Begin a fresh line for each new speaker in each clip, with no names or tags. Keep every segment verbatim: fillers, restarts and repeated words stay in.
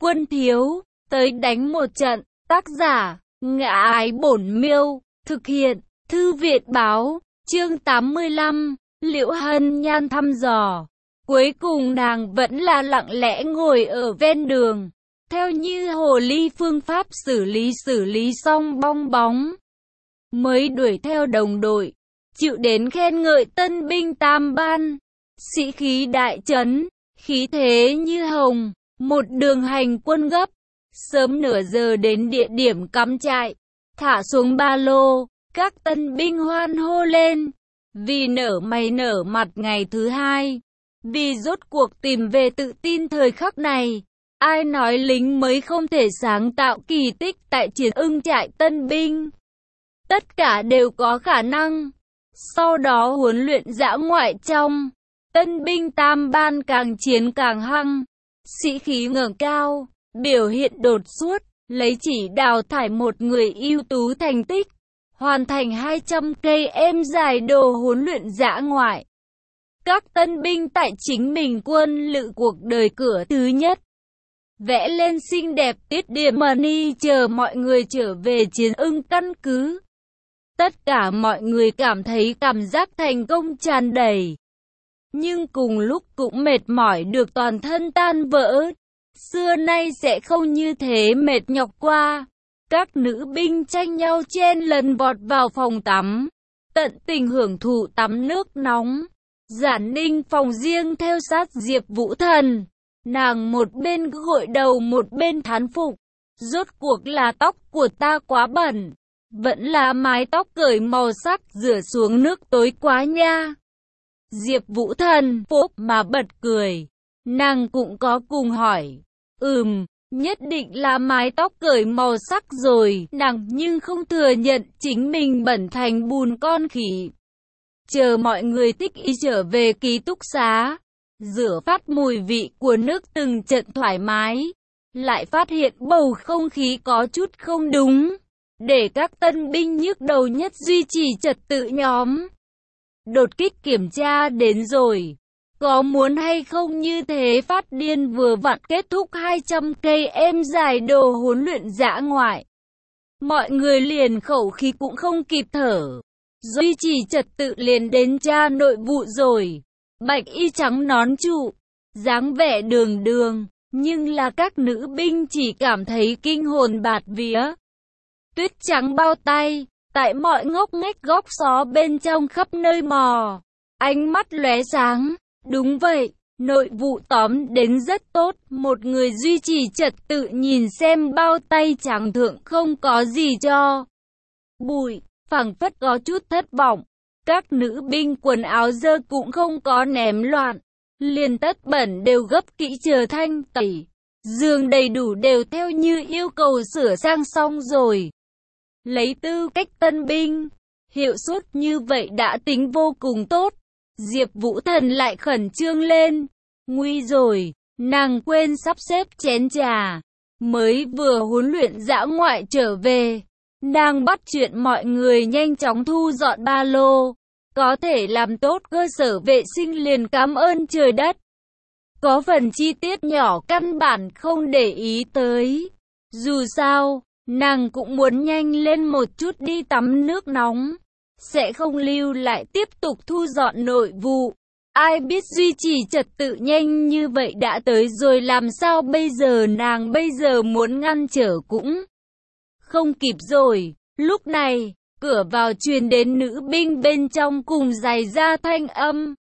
Quân thiếu, tới đánh một trận. Tác giả, Ngã Ái Bổn Miêu. Thực hiện, Thư viện báo. Chương tám mươi lăm, Liễu Hân Nhan thăm dò. Cuối cùng nàng vẫn là lặng lẽ ngồi ở ven đường. Theo như hồ ly phương pháp xử lý xử lý xong bong bóng. Mới đuổi theo đồng đội. Chịu đến khen ngợi tân binh tam ban. Sĩ khí đại trấn, khí thế như hồng. Một đường hành quân gấp. Sớm nửa giờ đến địa điểm cắm trại. Thả xuống ba lô. Các tân binh hoan hô lên. Vì nở mày nở mặt ngày thứ hai. Vì rốt cuộc tìm về tự tin thời khắc này. Ai nói lính mới không thể sáng tạo kỳ tích tại chiến ưng trại tân binh. Tất cả đều có khả năng. Sau đó huấn luyện dã ngoại trong. Tân binh tam ban càng chiến càng hăng. Sĩ khí ngẩng cao. Biểu hiện đột xuất. Lấy chỉ đào thải một người ưu tú thành tích. Hoàn thành hai trăm cây em giải đồ huấn luyện dã ngoại. Các tân binh tại chính mình quân lự cuộc đời cửa thứ nhất. Vẽ lên xinh đẹp tiết điểm money chờ mọi người trở về chiến ưng căn cứ. Tất cả mọi người cảm thấy cảm giác thành công tràn đầy. Nhưng cùng lúc cũng mệt mỏi được toàn thân tan vỡ. Xưa nay sẽ không như thế mệt nhọc qua. Các nữ binh tranh nhau chen lần vọt vào phòng tắm. Tận tình hưởng thụ tắm nước nóng. Giản Ninh phòng riêng theo sát Diệp Vũ Thần. Nàng một bên gội đầu một bên thán phục. Rốt cuộc là tóc của ta quá bẩn. Vẫn là mái tóc cởi màu sắc rửa xuống nước tối quá nha. Diệp Vũ Thần phốp mà bật cười. Nàng cũng có cùng hỏi. Ừm, nhất định là mái tóc cởi màu sắc rồi. Nàng nhưng không thừa nhận chính mình bẩn thành bùn con khỉ. Chờ mọi người thích ý trở về ký túc xá. Rửa phát mùi vị của nước từng trận thoải mái. Lại phát hiện bầu không khí có chút không đúng. Để các tân binh nhức đầu nhất duy trì trật tự nhóm. Đột kích kiểm tra đến rồi. Có muốn hay không như thế phát điên vừa vặn kết thúc hai trăm cây em giải đồ huấn luyện dã ngoại. Mọi người liền khẩu khí cũng không kịp thở. Duy trì trật tự liền đến tra nội vụ rồi. Bạch y trắng nón trụ, dáng vẻ đường đường, nhưng là các nữ binh chỉ cảm thấy kinh hồn bạt vía. Tuyết trắng bao tay, tại mọi ngóc ngách góc xó bên trong khắp nơi mò. Ánh mắt lóe sáng, đúng vậy, nội vụ tóm đến rất tốt. Một người duy trì trật tự nhìn xem bao tay trắng thượng không có gì cho bụi, phảng phất có chút thất vọng. Các nữ binh quần áo dơ cũng không có ném loạn. Liền tất bẩn đều gấp kỹ chờ thanh tẩy. Giường đầy đủ đều theo như yêu cầu sửa sang xong rồi. Lấy tư cách tân binh, hiệu suất như vậy đã tính vô cùng tốt. Diệp Vũ Thần lại khẩn trương lên. Nguy rồi, nàng quên sắp xếp chén trà. Mới vừa huấn luyện dã ngoại trở về. Nàng bắt chuyện mọi người nhanh chóng thu dọn ba lô. Có thể làm tốt cơ sở vệ sinh liền cảm ơn trời đất. Có phần chi tiết nhỏ căn bản không để ý tới. Dù sao, nàng cũng muốn nhanh lên một chút đi tắm nước nóng. Sẽ không lưu lại tiếp tục thu dọn nội vụ. Ai biết duy trì trật tự nhanh như vậy đã tới rồi làm sao bây giờ, nàng bây giờ muốn ngăn trở cũng không kịp rồi. Lúc này, cửa vào truyền đến nữ binh bên trong cùng giày ra thanh âm.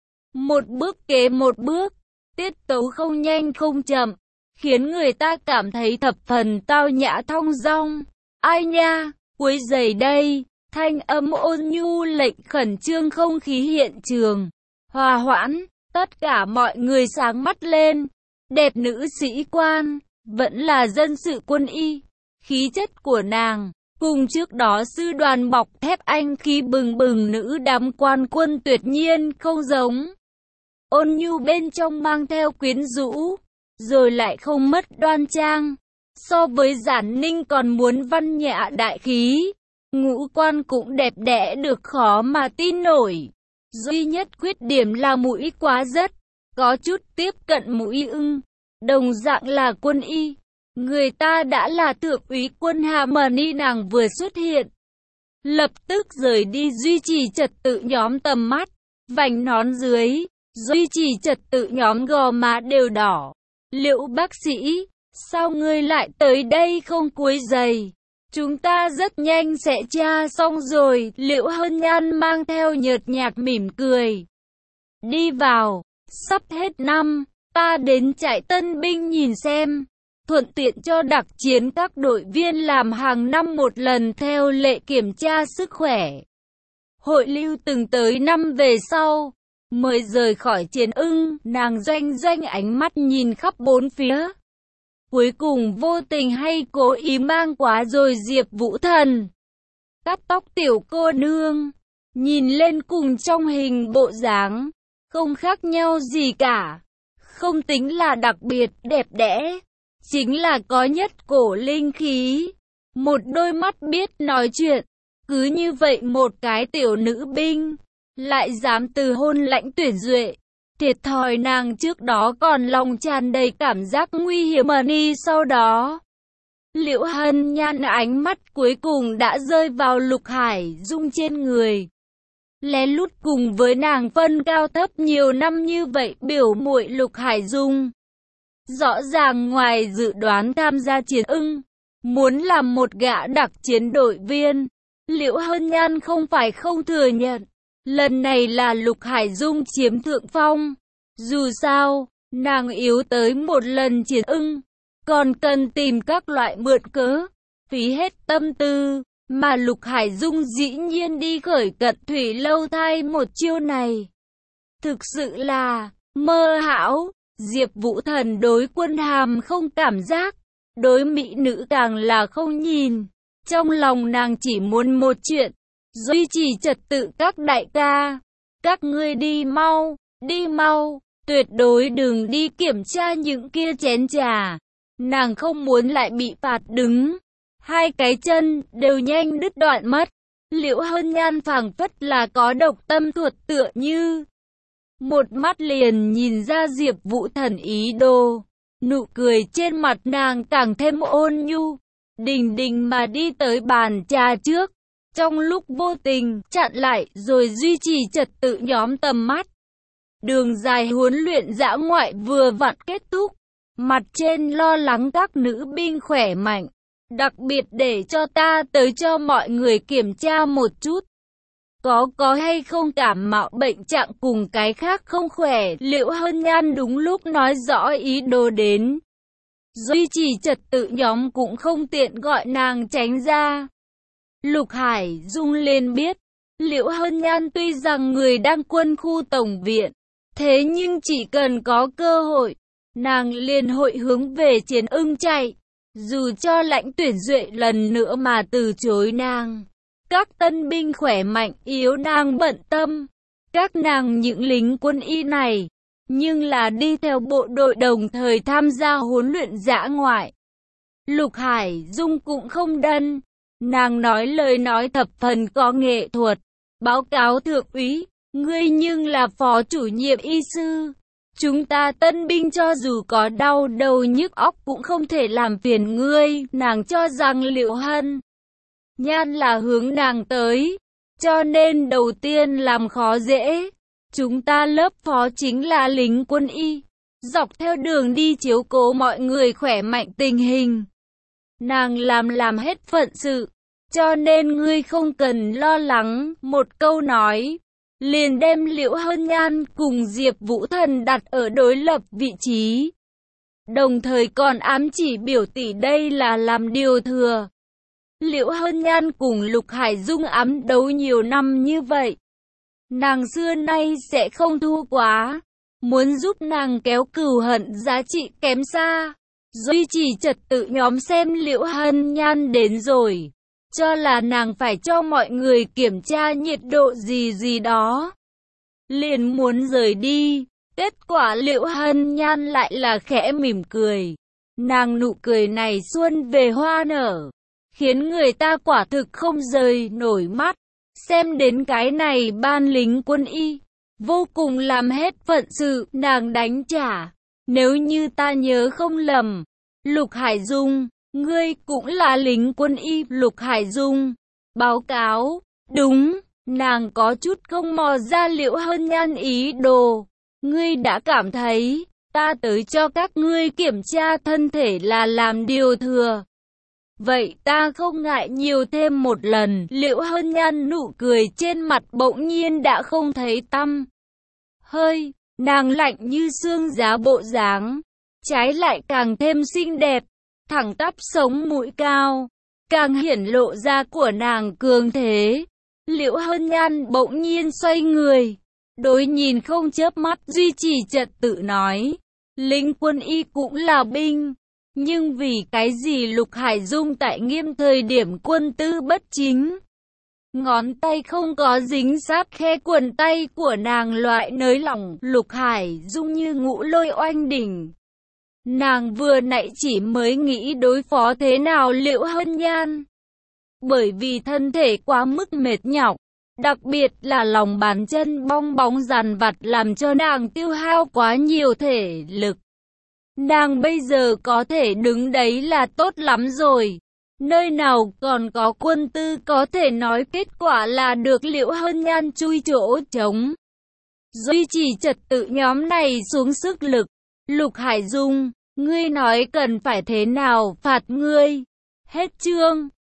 Một bước kế một bước, tiết tấu không nhanh không chậm, khiến người ta cảm thấy thập phần tao nhã thong dong. Ai nha, quấy giày đây, thanh âm ôn nhu lệnh khẩn trương không khí hiện trường. Hòa hoãn, tất cả mọi người sáng mắt lên. Đẹp nữ sĩ quan, vẫn là dân sự quân y, khí chất của nàng. Cùng trước đó sư đoàn bọc thép anh khí bừng bừng nữ đám quan quân tuyệt nhiên không giống. Ôn nhu bên trong mang theo quyến rũ, rồi lại không mất đoan trang. So với Giản Ninh còn muốn văn nhã đại khí. Ngũ quan cũng đẹp đẽ được khó mà tin nổi. Duy nhất khuyết điểm là mũi quá rất, có chút tiếp cận mũi ưng. đồng dạng là quân y. Người ta đã là thượng úy quân Harmony, nàng vừa xuất hiện, lập tức rời đi duy trì trật tự nhóm tầm mắt, vành nón dưới, duy trì trật tự nhóm gò má đều đỏ. Liễu bác sĩ, sao ngươi lại tới đây không quấy rầy? Chúng ta rất nhanh sẽ tra xong rồi. Liễu Hân Nhan mang theo nhợt nhạt mỉm cười. Đi vào, sắp hết năm, ta đến trại tân binh nhìn xem, thuận tiện cho đặc chiến các đội viên làm hàng năm một lần theo lệ kiểm tra sức khỏe. Hội lưu từng tới năm về sau, mới rời khỏi Chiến Ưng, nàng doanh doanh ánh mắt nhìn khắp bốn phía. Cuối cùng vô tình hay cố ý mang quá rồi Diệp Vũ Thần. Cắt tóc tiểu cô nương, nhìn lên cùng trong hình bộ dáng, không khác nhau gì cả. Không tính là đặc biệt đẹp đẽ, chính là có nhất cổ linh khí. Một đôi mắt biết nói chuyện, cứ như vậy một cái tiểu nữ binh, lại dám từ hôn Lãnh Tuyển Duệ. Thiệt thòi nàng trước đó còn lòng tràn đầy cảm giác nguy hiểm mà đi sau đó. Liễu Hân Nhan ánh mắt cuối cùng đã rơi vào Lục Hải Dung trên người. Lén lút cùng với nàng phân cao thấp nhiều năm như vậy biểu muội Lục Hải Dung. Rõ ràng ngoài dự đoán tham gia Chiến Ưng, muốn làm một gã đặc chiến đội viên. Liễu Hân Nhan không phải không thừa nhận. Lần này là Lục Hải Dung chiếm thượng phong. Dù sao, nàng yếu tới một lần Chiến Ưng, còn cần tìm các loại mượn cớ, phí hết tâm tư, mà Lục Hải Dung dĩ nhiên đi khởi cận thủy lâu thai một chiêu này. Thực sự là mơ hão. Diệp Vũ Thần đối Quân Hàm không cảm giác, đối mỹ nữ càng là không nhìn. Trong lòng nàng chỉ muốn một chuyện, duy trì trật tự các đại ca. Các ngươi đi mau, đi mau, tuyệt đối đừng đi kiểm tra những kia chén trà. Nàng không muốn lại bị phạt đứng. Hai cái chân đều nhanh đứt đoạn mất. Liễu Hân Nhan phảng phất là có độc tâm thuật tựa như. Một mắt liền nhìn ra Diệp Vũ Thần ý đồ. Nụ cười trên mặt nàng càng thêm ôn nhu. Đình đình mà đi tới bàn trà trước. Trong lúc vô tình, chặn lại rồi duy trì trật tự nhóm tầm mắt. Đường dài huấn luyện dã ngoại vừa vặn kết thúc. Mặt trên lo lắng các nữ binh khỏe mạnh. Đặc biệt để cho ta tới cho mọi người kiểm tra một chút. Có có hay không cảm mạo bệnh trạng cùng cái khác không khỏe. Liễu Hân Nhan đúng lúc nói rõ ý đồ đến. Duy trì trật tự nhóm cũng không tiện gọi nàng tránh ra. Lục Hải Dung liền biết, Liễu Hân Nhan tuy rằng người đang quân khu tổng viện, thế nhưng chỉ cần có cơ hội, nàng liền hội hướng về Chiến Ưng chạy. Dù cho Lãnh Tuyển Duệ lần nữa mà từ chối nàng, các tân binh khỏe mạnh yếu nàng bận tâm. Các nàng những lính quân y này, nhưng là đi theo bộ đội đồng thời tham gia huấn luyện dã ngoại. Lục Hải Dung cũng không đần. Nàng nói lời nói thập phần có nghệ thuật. Báo cáo thượng úy, ngươi nhưng là phó chủ nhiệm y sư. Chúng ta tân binh cho dù có đau đầu nhức óc cũng không thể làm phiền ngươi. Nàng cho rằng Liễu Hân Nhan là hướng nàng tới, cho nên đầu tiên làm khó dễ. Chúng ta lớp phó chính là lính quân y, dọc theo đường đi chiếu cố mọi người khỏe mạnh tình hình. Nàng làm làm hết phận sự, cho nên ngươi không cần lo lắng. Một câu nói, liền đem Liễu Hân Nhan cùng Diệp Vũ Thần đặt ở đối lập vị trí. Đồng thời còn ám chỉ biểu tỷ đây là làm điều thừa. Liễu Hân Nhan cùng Lục Hải Dung ám đấu nhiều năm như vậy, nàng xưa nay sẽ không thua quá. Muốn giúp nàng kéo cừu hận giá trị kém xa. Duy trì trật tự nhóm xem Liễu Hân Nhan đến rồi, cho là nàng phải cho mọi người kiểm tra nhiệt độ gì gì đó, liền muốn rời đi. Kết quả Liễu Hân Nhan lại là khẽ mỉm cười. Nàng nụ cười này xuân về hoa nở, khiến người ta quả thực không rời nổi mắt. Xem đến cái này ban lính quân y, vô cùng làm hết phận sự, nàng đánh trả. Nếu như ta nhớ không lầm, Lục Hải Dung, ngươi cũng là lính quân y. Lục Hải Dung báo cáo, đúng, nàng có chút không mò ra Liễu Hân Nhan ý đồ. Ngươi đã cảm thấy, ta tới cho các ngươi kiểm tra thân thể là làm điều thừa. Vậy ta không ngại nhiều thêm một lần. Liễu Hân Nhan nụ cười trên mặt bỗng nhiên đã không thấy tăm hơi, nàng lạnh như xương giá bộ dáng, trái lại càng thêm xinh đẹp, thẳng tắp sống mũi cao, càng hiển lộ ra của nàng cường thế. Liễu Hân Nhan bỗng nhiên xoay người, đối nhìn không chớp mắt, duy trì trật tự nói, lính quân y cũng là binh, nhưng vì cái gì Lục Hải Dung tại nghiêm thời điểm quân tư bất chính, ngón tay không có dính sát khe quần tay của nàng loại nới lỏng. Lục Hải Dung như ngũ lôi oanh đỉnh, nàng vừa nãy chỉ mới nghĩ đối phó thế nào Liễu Hân Nhan, bởi vì thân thể quá mức mệt nhọc, đặc biệt là lòng bàn chân bong bóng dằn vặt làm cho nàng tiêu hao quá nhiều thể lực. Nàng bây giờ có thể đứng đấy là tốt lắm rồi. Nơi nào còn có quân tư, có thể nói kết quả là được Liễu Hân Nhan chui chỗ trống. Duy trì trật tự nhóm này xuống sức lực. Lục Hải Dung, ngươi nói cần phải thế nào phạt ngươi? Hết chương.